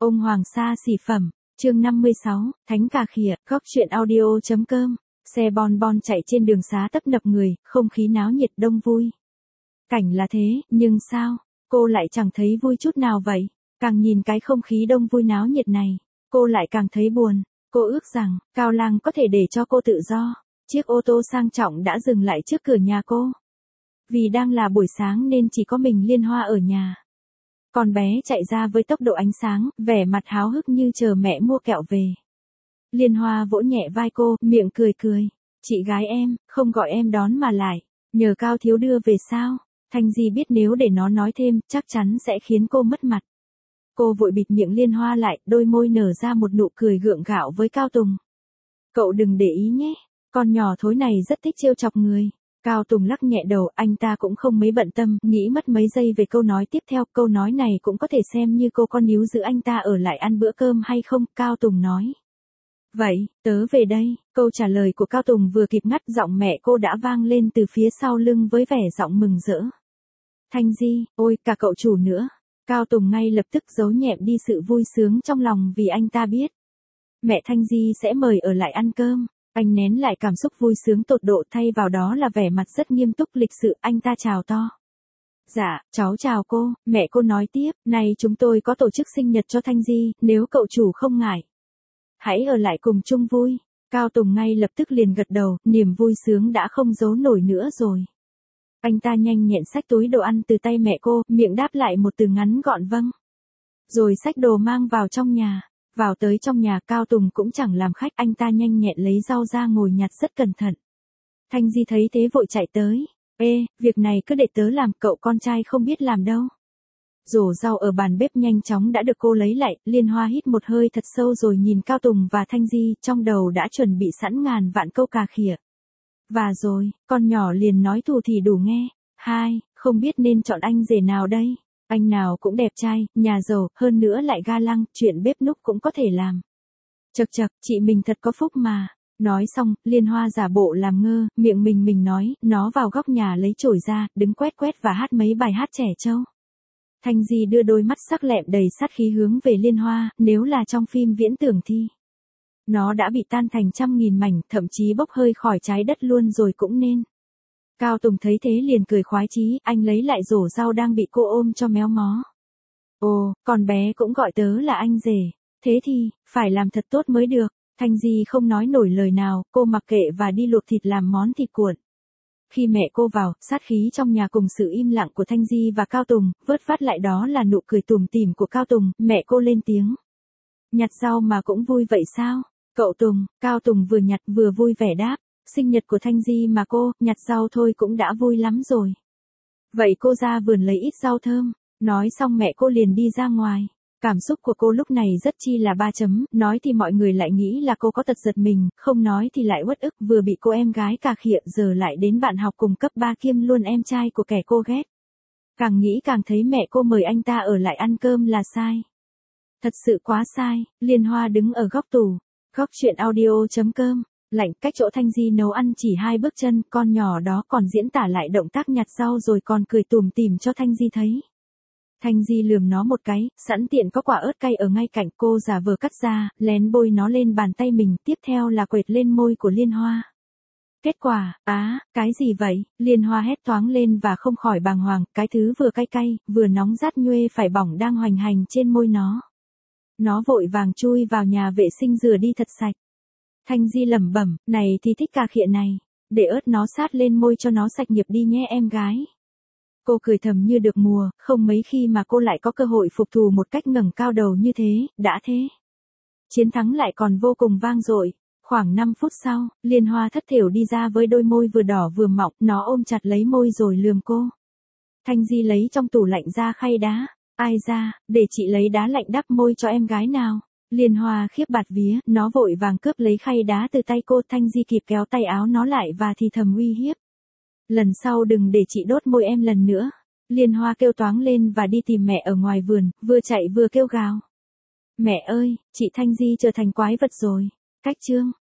Ông Hoàng Sa xỉ phẩm, chương 56, Thánh Cà Khịa, góc truyện audio.com, xe bon bon chạy trên đường xá tấp nập người, không khí náo nhiệt đông vui. Cảnh là thế, nhưng sao, cô lại chẳng thấy vui chút nào vậy? Càng nhìn cái không khí đông vui náo nhiệt này, cô lại càng thấy buồn. Cô ước rằng, Cao Lang có thể để cho cô tự do. Chiếc ô tô sang trọng đã dừng lại trước cửa nhà cô. Vì đang là buổi sáng nên chỉ có mình Liên Hoa ở nhà. Con bé chạy ra với tốc độ ánh sáng, vẻ mặt háo hức như chờ mẹ mua kẹo về. Liên Hoa vỗ nhẹ vai cô, miệng cười cười. Chị gái em, không gọi em đón mà lại. Nhờ Cao thiếu đưa về sao? Thanh Di biết nếu để nó nói thêm, chắc chắn sẽ khiến cô mất mặt. Cô vội bịt miệng Liên Hoa lại, đôi môi nở ra một nụ cười gượng gạo với Cao Tùng. Cậu đừng để ý nhé, con nhỏ thối này rất thích trêu chọc người. Cao Tùng lắc nhẹ đầu, anh ta cũng không mấy bận tâm, nghĩ mất mấy giây về câu nói tiếp theo. Câu nói này cũng có thể xem như cô con níu giữ anh ta ở lại ăn bữa cơm hay không, Cao Tùng nói. Vậy, tớ về đây. Câu trả lời của Cao Tùng vừa kịp ngắt giọng mẹ cô đã vang lên từ phía sau lưng với vẻ giọng mừng rỡ. Thanh Di, ôi, cả cậu chủ nữa. Cao Tùng ngay lập tức giấu nhẹm đi sự vui sướng trong lòng vì anh ta biết. Mẹ Thanh Di sẽ mời ở lại ăn cơm. Anh nén lại cảm xúc vui sướng tột độ, thay vào đó là vẻ mặt rất nghiêm túc lịch sự, anh ta chào to. Dạ, cháu chào cô, mẹ cô nói tiếp, này chúng tôi có tổ chức sinh nhật cho Thanh Di, nếu cậu chủ không ngại. Hãy ở lại cùng chung vui. Cao Tùng ngay lập tức liền gật đầu, niềm vui sướng đã không giấu nổi nữa rồi. Anh ta nhanh nhẹn xách túi đồ ăn từ tay mẹ cô, miệng đáp lại một từ ngắn gọn vâng. Rồi xách đồ mang vào trong nhà. Vào tới trong nhà, Cao Tùng cũng chẳng làm khách, anh ta nhanh nhẹn lấy rau ra ngồi nhặt rất cẩn thận. Thanh Di thấy thế vội chạy tới. Ê, việc này cứ để tớ làm, cậu con trai không biết làm đâu. Rổ rau ở bàn bếp nhanh chóng đã được cô lấy lại, Liên Hoa hít một hơi thật sâu rồi nhìn Cao Tùng và Thanh Di, trong đầu đã chuẩn bị sẵn ngàn vạn câu cà khịa. Và rồi, con nhỏ liền nói thù thì đủ nghe. Hai, không biết nên chọn anh rể nào đây? Anh nào cũng đẹp trai, nhà giàu, hơn nữa lại ga lăng, chuyện bếp núc cũng có thể làm. Chậc chậc, chị mình thật có phúc mà. Nói xong, Liên Hoa giả bộ làm ngơ, miệng mình nói, nó vào góc nhà lấy chổi ra, đứng quét quét và hát mấy bài hát trẻ trâu. Thanh Di đưa đôi mắt sắc lẹm đầy sát khí hướng về Liên Hoa, nếu là trong phim viễn tưởng thì nó đã bị tan thành trăm nghìn mảnh, thậm chí bốc hơi khỏi trái đất luôn rồi cũng nên. Cao Tùng thấy thế liền cười khoái chí, anh lấy lại rổ rau đang bị cô ôm cho méo mó. Ồ, con bé cũng gọi tớ là anh rể. Thế thì, phải làm thật tốt mới được. Thanh Di không nói nổi lời nào, cô mặc kệ và đi luộc thịt làm món thịt cuộn. Khi mẹ cô vào, sát khí trong nhà cùng sự im lặng của Thanh Di và Cao Tùng, vớt vát lại đó là nụ cười tủm tỉm của Cao Tùng, mẹ cô lên tiếng. Nhặt rau mà cũng vui vậy sao? Cậu Tùng, Cao Tùng vừa nhặt vừa vui vẻ đáp. Sinh nhật của Thanh Di mà cô, nhặt rau thôi cũng đã vui lắm rồi. Vậy cô ra vườn lấy ít rau thơm. Nói xong mẹ cô liền đi ra ngoài. Cảm xúc của cô lúc này rất chi là ba chấm, nói thì mọi người lại nghĩ là cô có tật giật mình, không nói thì lại uất ức, vừa bị cô em gái cà khịa giờ lại đến bạn học cùng cấp 3 kiêm luôn em trai của kẻ cô ghét. Càng nghĩ càng thấy mẹ cô mời anh ta ở lại ăn cơm là sai. Thật sự quá sai. Liên Hoa đứng ở góc tủ. Góc truyện audio.com. Lạnh cách chỗ Thanh Di nấu ăn chỉ 2 bước chân, con nhỏ đó còn diễn tả lại động tác nhặt rau rồi còn cười tủm tỉm cho Thanh Di thấy. Thanh Di lườm nó một cái, sẵn tiện có quả ớt cay ở ngay cạnh, cô giả vờ cắt ra, lén bôi nó lên bàn tay mình, tiếp theo là quệt lên môi của Liên Hoa. Kết quả, cái gì vậy? Liên Hoa hét toáng lên và không khỏi bàng hoàng, cái thứ vừa cay cay, vừa nóng rát nhuê phải bỏng đang hoành hành trên môi nó. Nó vội vàng chui vào nhà vệ sinh rửa đi thật sạch. Thanh Di lẩm bẩm, này thì thích cà khịa này, để ớt nó sát lên môi cho nó sạch nghiệp đi nhé em gái. Cô cười thầm như được mùa, không mấy khi mà cô lại có cơ hội phục thù một cách ngẩng cao đầu như thế, đã thế. Chiến thắng lại còn vô cùng vang dội. Khoảng 5 phút sau, Liên Hoa thất thểu đi ra với đôi môi vừa đỏ vừa mọng, nó ôm chặt lấy môi rồi lườm cô. Thanh Di lấy trong tủ lạnh ra khay đá. Ai ra, để chị lấy đá lạnh đắp môi cho em gái nào. Liên Hoa khiếp bạt vía, nó vội vàng cướp lấy khay đá từ tay cô. Thanh Di kịp kéo tay áo nó lại và thì thầm uy hiếp. Lần sau đừng để chị đốt môi em lần nữa. Liên Hoa kêu toáng lên và đi tìm mẹ ở ngoài vườn, vừa chạy vừa kêu gào. Mẹ ơi, chị Thanh Di trở thành quái vật rồi. Cách chương